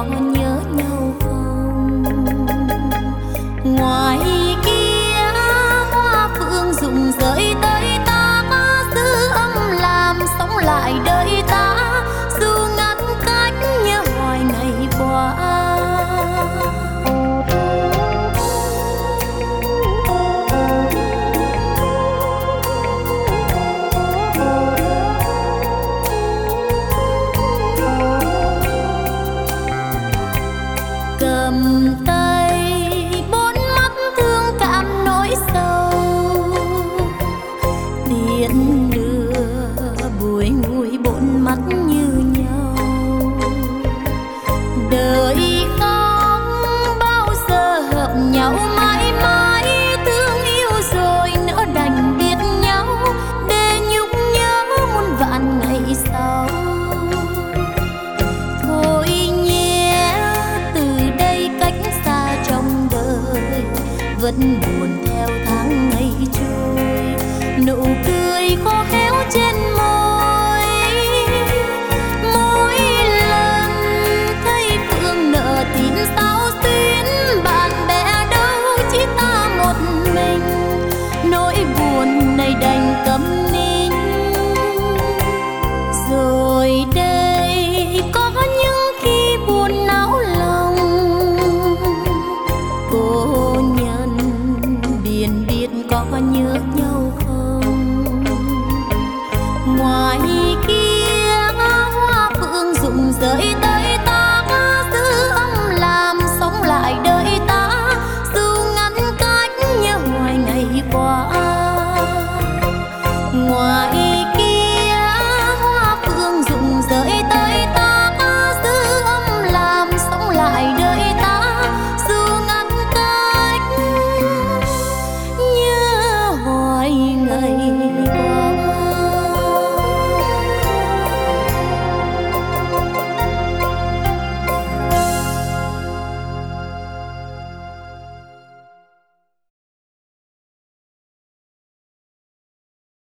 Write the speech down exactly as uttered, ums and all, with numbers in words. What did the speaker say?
có nhớ nhau không? Ngoài kia hoa phượng rụng rơi tới ta, giữ âm làm sống lại đời ta, dù ngăn cách nhớ hoài ngày qua. Cầm tay bốn mắt thương cảm nỗi sầu, tiễn đưa buổi ngùi bốn mắt như nhau. Đời không bao giờ hợp nhau mãi mãi, thương yêu rồi nỡ đành biệt nhau, để nhung nhớ muôn vạn ngày sau. Thôi nhé, từ đây cách xa trong đời vẫn buồn.